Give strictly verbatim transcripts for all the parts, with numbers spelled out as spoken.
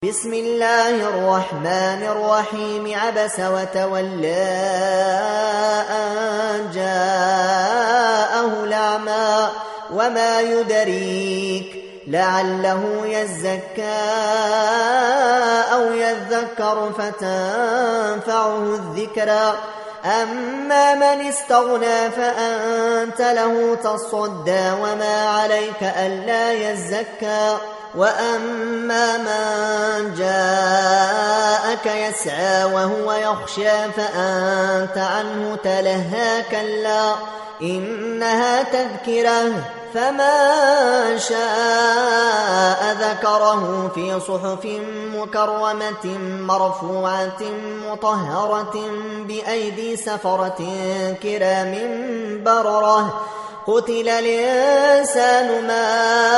بسم الله الرحمن الرحيم عبس وتولى أن جاءه الأعمى وما يدريك لعله يزكى أو يذكر فتنفعه الذكرى أما من استغنى فأنت له تصدى وما عليك ألا يزكى وأما من جاءك يسعى وهو يخشى فأنت عنه تلهى كلا إنها تذكرة فمن شاء ذكره في صحف مكرمة مرفوعة مطهرة بأيدي سفرة كرام بررة قتل الإنسان ما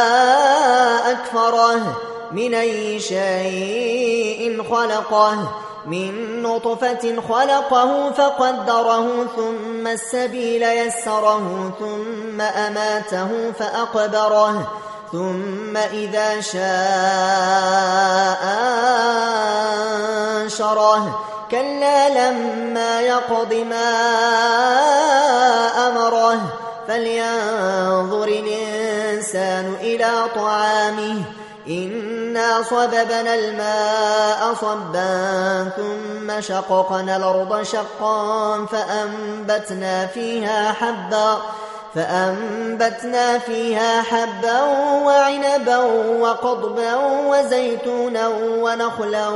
أكفره من أي شيء خلقه من نطفة خلقه فقدره ثم السبيل يسره ثم أماته فأقبره ثم إذا شاء أنشره كلا لما يقض ما أمره فلينظر الإنسان إلى طعامه إنا صببنا الماء صبا ثم شققنا الأرض شقا فأنبتنا فيها حبا فأنبتنا فيها حبا وعنبا وقضبا وزيتونا ونخلا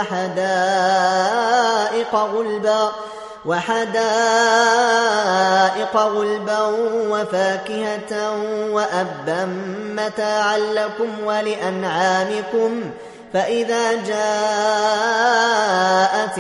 وحدائق غلبا وحدائق غلبا وفاكهة وأبا متاعا لكم ولأنعامكم فإذا جاءت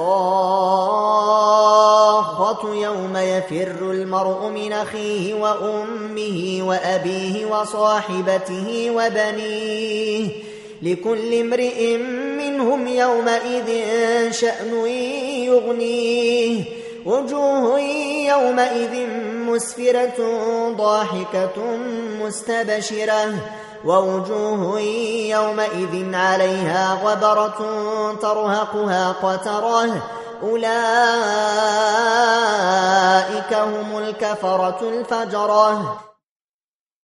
الصاخة يوم يفر المرء من أخيه وأمه وأبيه وصاحبته وبنيه لكل امرئ منهم يومئذ شأن يغنيه وجوه يومئذ مسفرة ضاحكة مستبشرة ووجوه يومئذ عليها غبرة ترهقها قترة أولئك هم الكفرة الفجرة.